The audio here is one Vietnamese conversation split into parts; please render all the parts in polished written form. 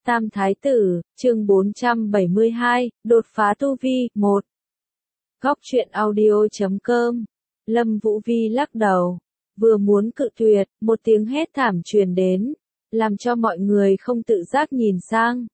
Tam Thái Tử, chương 472, đột phá tu vi, 1. Góc truyện audio.com. Lâm Vũ Vi lắc đầu, vừa muốn cự tuyệt, một tiếng hét thảm truyền đến, làm cho mọi người không tự giác nhìn sang.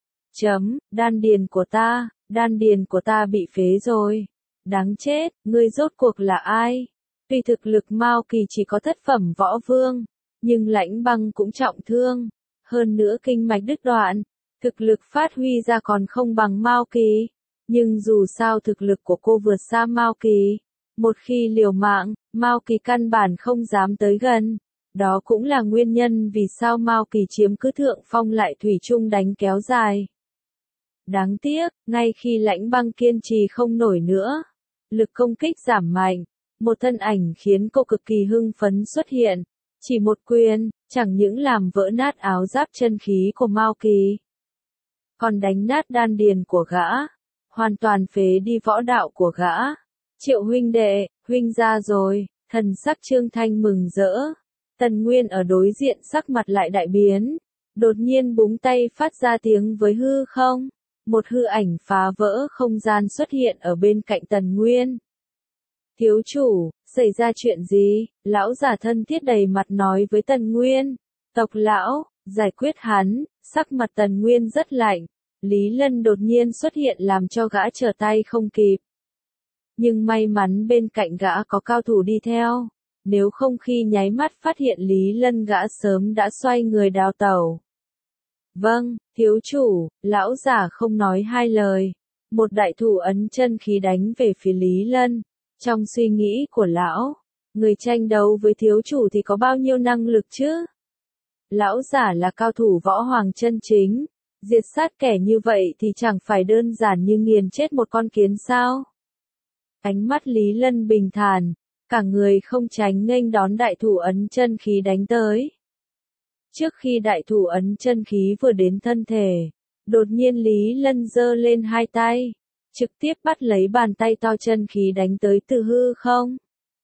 Đan điền của ta bị phế rồi. Đáng chết, ngươi rốt cuộc là ai? Tuy thực lực Mao Kỳ chỉ có thất phẩm võ vương, nhưng Lãnh Băng cũng trọng thương, hơn nữa kinh mạch đứt đoạn, thực lực phát huy ra còn không bằng Mao Kỳ, nhưng dù sao thực lực của cô vượt xa Mao Kỳ, một khi liều mạng, Mao Kỳ căn bản không dám tới gần. Đó cũng là nguyên nhân vì sao Mao Kỳ chiếm cứ thượng phong lại thủy chung đánh kéo dài. Đáng tiếc, ngay khi Lãnh Băng kiên trì không nổi nữa, lực công kích giảm mạnh, một thân ảnh khiến cô cực kỳ hưng phấn xuất hiện, chỉ một quyền, chẳng những làm vỡ nát áo giáp chân khí của Mao Kỳ, còn đánh nát đan điền của gã, hoàn toàn phế đi võ đạo của gã. Triệu huynh đệ, huynh ra rồi, thần sắc Trương Thanh mừng rỡ. Tần Nguyên ở đối diện sắc mặt lại đại biến, đột nhiên búng tay phát ra tiếng với hư không. Một hư ảnh phá vỡ không gian xuất hiện ở bên cạnh Tần Nguyên. Thiếu chủ, xảy ra chuyện gì? Lão giả thân thiết đầy mặt nói với Tần Nguyên. Tộc lão, giải quyết hắn. Sắc mặt Tần Nguyên rất lạnh. Lý Lân đột nhiên xuất hiện làm cho gã trở tay không kịp. Nhưng may mắn bên cạnh gã có cao thủ đi theo. Nếu không khi nháy mắt phát hiện Lý Lân gã sớm đã xoay người đào tẩu. Vâng, thiếu chủ, lão giả không nói hai lời. Một đại thủ ấn chân khí đánh về phía Lý Lân. Trong suy nghĩ của lão, người tranh đấu với thiếu chủ thì có bao nhiêu năng lực chứ? Lão giả là cao thủ võ hoàng chân chính. Diệt sát kẻ như vậy thì chẳng phải đơn giản như nghiền chết một con kiến sao? Ánh mắt Lý Lân bình thản, cả người không tránh nghênh đón đại thủ ấn chân khí đánh tới. Trước khi đại thủ ấn chân khí vừa đến thân thể, đột nhiên Lý Lân giơ lên hai tay, trực tiếp bắt lấy bàn tay to chân khí đánh tới từ hư không.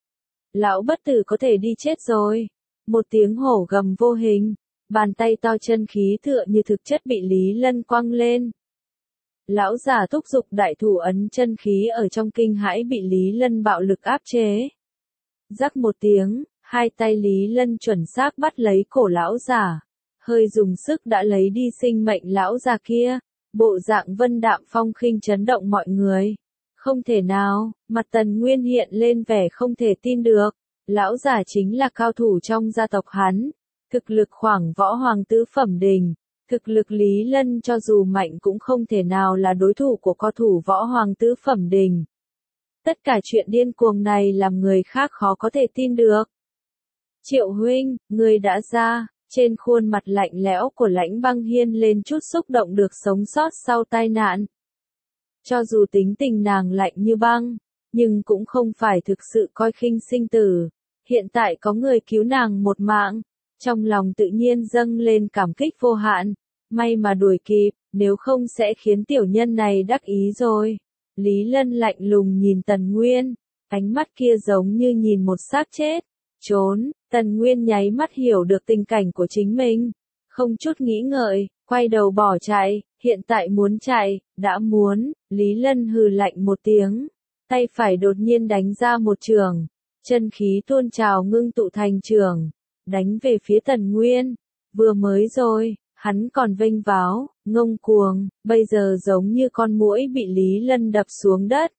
Lão bất tử có thể đi chết rồi. Một tiếng hổ gầm vô hình, bàn tay to chân khí tựa như thực chất bị Lý Lân quăng lên. Lão giả thúc giục đại thủ ấn chân khí ở trong kinh hãi bị Lý Lân bạo lực áp chế. Rắc một tiếng, hai tay Lý Lân chuẩn xác bắt lấy cổ lão giả, hơi dùng sức đã lấy đi sinh mệnh lão già kia, bộ dạng vân đạm phong khinh chấn động mọi người. Không thể nào, mặt Tần Nguyên hiện lên vẻ không thể tin được, lão giả chính là cao thủ trong gia tộc hắn, thực lực khoảng võ hoàng tứ phẩm đỉnh, thực lực Lý Lân cho dù mạnh cũng không thể nào là đối thủ của cao thủ võ hoàng tứ phẩm đỉnh. Tất cả chuyện điên cuồng này làm người khác khó có thể tin được. Triệu huynh, người đã ra, trên khuôn mặt lạnh lẽo của Lãnh Băng hiên lên chút xúc động được sống sót sau tai nạn. Cho dù tính tình nàng lạnh như băng, nhưng cũng không phải thực sự coi khinh sinh tử. Hiện tại có người cứu nàng một mạng, trong lòng tự nhiên dâng lên cảm kích vô hạn. May mà đuổi kịp, nếu không sẽ khiến tiểu nhân này đắc ý rồi. Lý Lân lạnh lùng nhìn Tần Nguyên, ánh mắt kia giống như nhìn một xác chết. Trốn, Tần Nguyên nháy mắt hiểu được tình cảnh của chính mình. Không chút nghĩ ngợi, quay đầu bỏ chạy, hiện tại muốn chạy, đã muốn, Lý Lân hừ lạnh một tiếng. Tay phải đột nhiên đánh ra một chưởng, chân khí tuôn trào ngưng tụ thành chưởng, đánh về phía Tần Nguyên. Vừa mới rồi, hắn còn vênh váo, ngông cuồng, bây giờ giống như con muỗi bị Lý Lân đập xuống đất.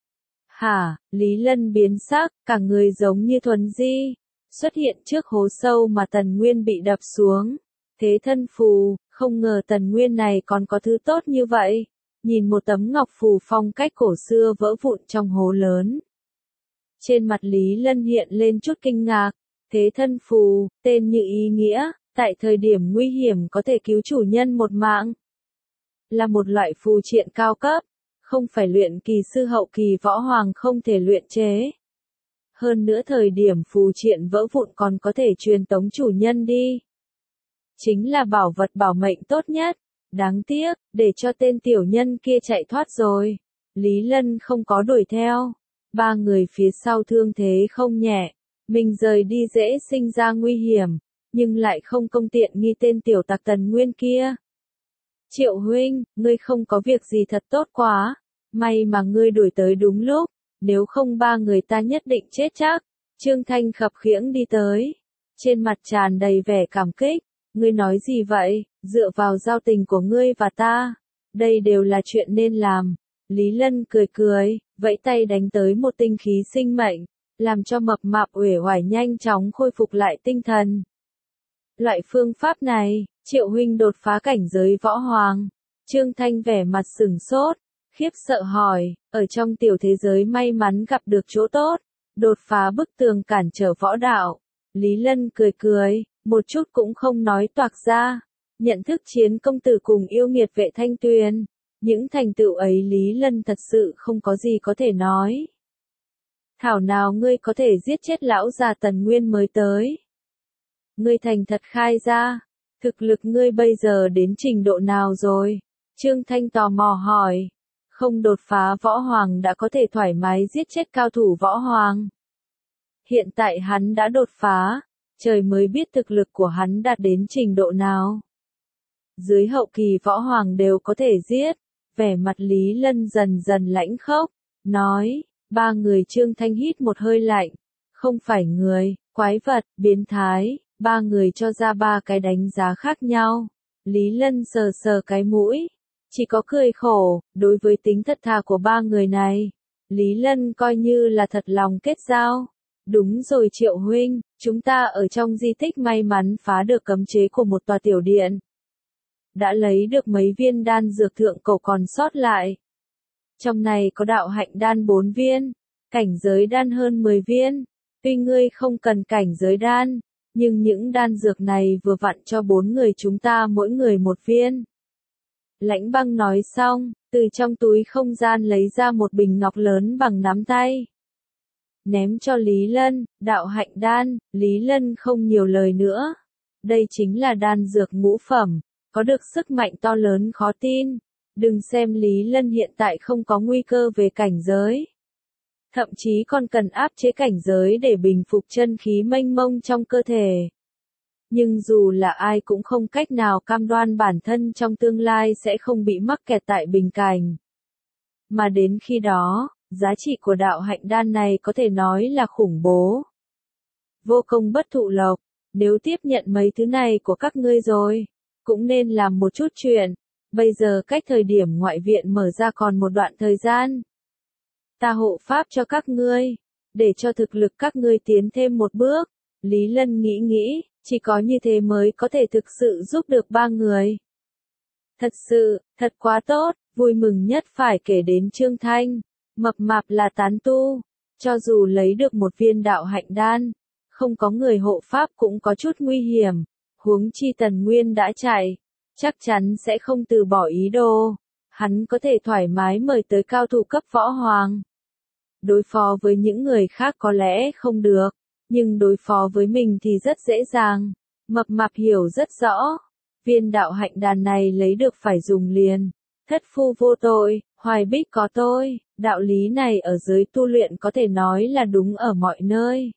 Hả, Lý Lân biến sắc, cả người giống như thuần di, xuất hiện trước hố sâu mà Tần Nguyên bị đập xuống. Thế thân phù, không ngờ Tần Nguyên này còn có thứ tốt như vậy. Nhìn một tấm ngọc phù phong cách cổ xưa vỡ vụn trong hố lớn. Trên mặt Lý Lân hiện lên chút kinh ngạc, thế thân phù, tên như ý nghĩa, tại thời điểm nguy hiểm có thể cứu chủ nhân một mạng. Là một loại phù triện cao cấp, không phải luyện kỳ sư hậu kỳ võ hoàng không thể luyện chế. Hơn nữa thời điểm phù triện vỡ vụn còn có thể truyền tống chủ nhân đi. Chính là bảo vật bảo mệnh tốt nhất. Đáng tiếc, để cho tên tiểu nhân kia chạy thoát rồi. Lý Lân không có đuổi theo. Ba người phía sau thương thế không nhẹ. Mình rời đi dễ sinh ra nguy hiểm, nhưng lại không công tiện nghi tên tiểu tặc Tần Nguyên kia. Triệu huynh, ngươi không có việc gì thật tốt quá. May mà ngươi đuổi tới đúng lúc, nếu không ba người ta nhất định chết chắc. Trương Thanh khập khiễng đi tới, trên mặt tràn đầy vẻ cảm kích. Ngươi nói gì vậy, dựa vào giao tình của ngươi và ta, đây đều là chuyện nên làm. Lý Lân cười cười, vẫy tay đánh tới một tinh khí sinh mệnh, làm cho mập mạp uể oải nhanh chóng khôi phục lại tinh thần. Loại phương pháp này, Triệu huynh đột phá cảnh giới võ hoàng. Trương Thanh vẻ mặt sửng sốt, khiếp sợ hỏi, ở trong tiểu thế giới may mắn gặp được chỗ tốt, đột phá bức tường cản trở võ đạo. Lý Lân cười cười, một chút cũng không nói toạc ra. Nhận thức chiến công tử cùng yêu nghiệt Vệ Thanh Tuyền, những thành tựu ấy Lý Lân thật sự không có gì có thể nói. Thảo nào ngươi có thể giết chết lão già Tần Nguyên mới tới. Ngươi thành thật khai ra, thực lực ngươi bây giờ đến trình độ nào rồi? Trương Thanh tò mò hỏi. Không đột phá võ hoàng đã có thể thoải mái giết chết cao thủ võ hoàng. Hiện tại hắn đã đột phá, trời mới biết thực lực của hắn đạt đến trình độ nào. Dưới hậu kỳ võ hoàng đều có thể giết, vẻ mặt Lý Lân dần dần lãnh khốc, nói, ba người Trương Thanh hít một hơi lạnh, không phải người, quái vật, biến thái, ba người cho ra ba cái đánh giá khác nhau. Lý Lân sờ sờ cái mũi, chỉ có cười khổ, đối với tính thật thà của ba người này, Lý Lân coi như là thật lòng kết giao. Đúng rồi Triệu huynh, chúng ta ở trong di tích may mắn phá được cấm chế của một tòa tiểu điện. Đã lấy được mấy viên đan dược thượng cổ còn sót lại. Trong này có đạo hạnh đan 4 viên, cảnh giới đan hơn 10 viên. Tuy ngươi không cần cảnh giới đan, nhưng những đan dược này vừa vặn cho 4 người chúng ta mỗi người một viên. Lãnh Băng nói xong, từ trong túi không gian lấy ra một bình ngọc lớn bằng nắm tay. Ném cho Lý Lân, đạo hạnh đan, Lý Lân không nhiều lời nữa. Đây chính là đan dược ngũ phẩm, có được sức mạnh to lớn khó tin. Đừng xem Lý Lân hiện tại không có nguy cơ về cảnh giới. Thậm chí còn cần áp chế cảnh giới để bình phục chân khí mênh mông trong cơ thể. Nhưng dù là ai cũng không cách nào cam đoan bản thân trong tương lai sẽ không bị mắc kẹt tại bình cảnh. Mà đến khi đó, giá trị của đạo hạnh đan này có thể nói là khủng bố. Vô công bất thụ lộc, nếu tiếp nhận mấy thứ này của các ngươi rồi, cũng nên làm một chút chuyện. Bây giờ cách thời điểm ngoại viện mở ra còn một đoạn thời gian. Ta hộ pháp cho các ngươi, để cho thực lực các ngươi tiến thêm một bước. Lý Lân nghĩ, chỉ có như thế mới có thể thực sự giúp được ba người. Thật sự, thật quá tốt, vui mừng nhất phải kể đến Trương Thanh. Mập mạp là tán tu, cho dù lấy được một viên đạo hạnh đan, không có người hộ pháp cũng có chút nguy hiểm, huống chi Tần Nguyên đã chạy, chắc chắn sẽ không từ bỏ ý đồ, hắn có thể thoải mái mời tới cao thủ cấp võ hoàng. Đối phó với những người khác có lẽ không được, nhưng đối phó với mình thì rất dễ dàng, mập mạp hiểu rất rõ, viên đạo hạnh đan này lấy được phải dùng liền, thất phu vô tội, hoài bích có tôi. Đạo lý này ở giới tu luyện có thể nói là đúng ở mọi nơi.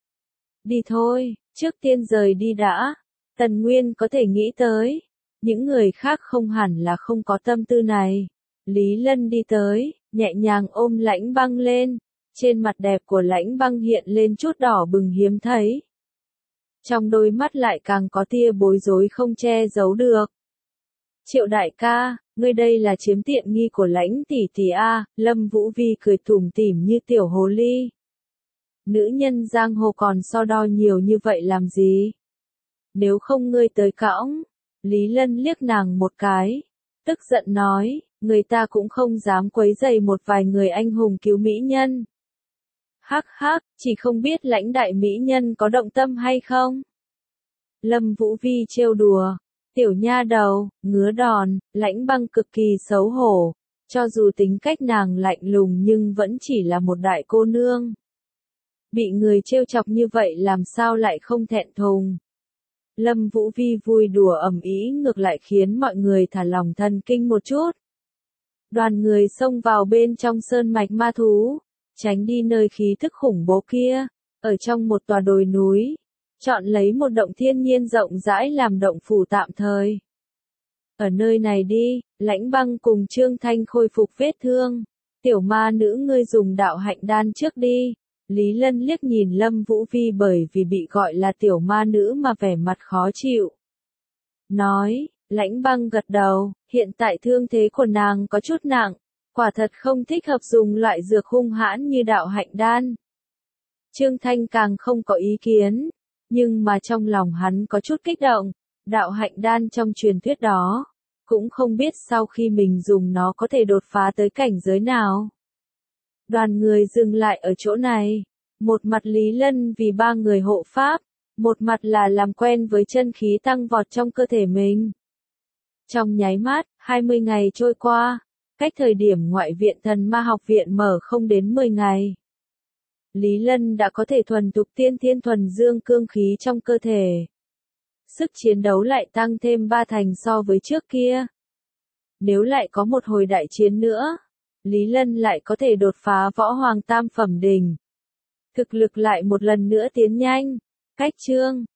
Đi thôi, trước tiên rời đi đã. Tần Nguyên có thể nghĩ tới. Những người khác không hẳn là không có tâm tư này. Lý Lân đi tới, nhẹ nhàng ôm Lãnh Băng lên. Trên mặt đẹp của Lãnh Băng hiện lên chút đỏ bừng hiếm thấy. Trong đôi mắt lại càng có tia bối rối không che giấu được. Triệu đại ca, ngươi đây là chiếm tiện nghi của Lãnh tỷ tỷ a. Lâm Vũ Vi cười tủm tỉm như tiểu hồ ly. Nữ nhân giang hồ còn so đo nhiều như vậy làm gì? Nếu không ngươi tới cõng. Lý Lân liếc nàng một cái, tức giận nói, người ta cũng không dám quấy rầy một vài người anh hùng cứu mỹ nhân. Hắc hắc, chỉ không biết Lãnh đại mỹ nhân có động tâm hay không? Lâm Vũ Vi trêu đùa. Tiểu nha đầu, ngứa đòn, Lãnh Băng cực kỳ xấu hổ, cho dù tính cách nàng lạnh lùng nhưng vẫn chỉ là một đại cô nương. Bị người trêu chọc như vậy làm sao lại không thẹn thùng. Lâm Vũ Vi vui đùa ầm ĩ ngược lại khiến mọi người thả lỏng thần kinh một chút. Đoàn người xông vào bên trong sơn mạch ma thú, tránh đi nơi khí thức khủng bố kia, ở trong một tòa đồi núi. Chọn lấy một động thiên nhiên rộng rãi làm động phủ tạm thời. Ở nơi này đi, Lãnh Băng cùng Trương Thanh khôi phục vết thương. Tiểu ma nữ ngươi dùng đạo hạnh đan trước đi. Lý Lân liếc nhìn Lâm Vũ Vi bởi vì bị gọi là tiểu ma nữ mà vẻ mặt khó chịu. Nói, Lãnh Băng gật đầu, hiện tại thương thế của nàng có chút nặng, quả thật không thích hợp dùng loại dược hung hãn như đạo hạnh đan. Trương Thanh càng không có ý kiến, nhưng mà trong lòng hắn có chút kích động, đạo hạnh đan trong truyền thuyết đó, cũng không biết sau khi mình dùng nó có thể đột phá tới cảnh giới nào. Đoàn người dừng lại ở chỗ này, một mặt Lý Lân vì ba người hộ pháp, một mặt là làm quen với chân khí tăng vọt trong cơ thể mình. Trong nháy mắt, 20 ngày trôi qua, cách thời điểm ngoại viện Thần Ma học viện mở không đến 10 ngày. Lý Lân đã có thể thuần thục tiên thiên thuần dương cương khí trong cơ thể. Sức chiến đấu lại tăng thêm 3 thành so với trước kia. Nếu lại có một hồi đại chiến nữa, Lý Lân lại có thể đột phá võ hoàng tam phẩm đỉnh. Thực lực lại một lần nữa tiến nhanh. Cách chương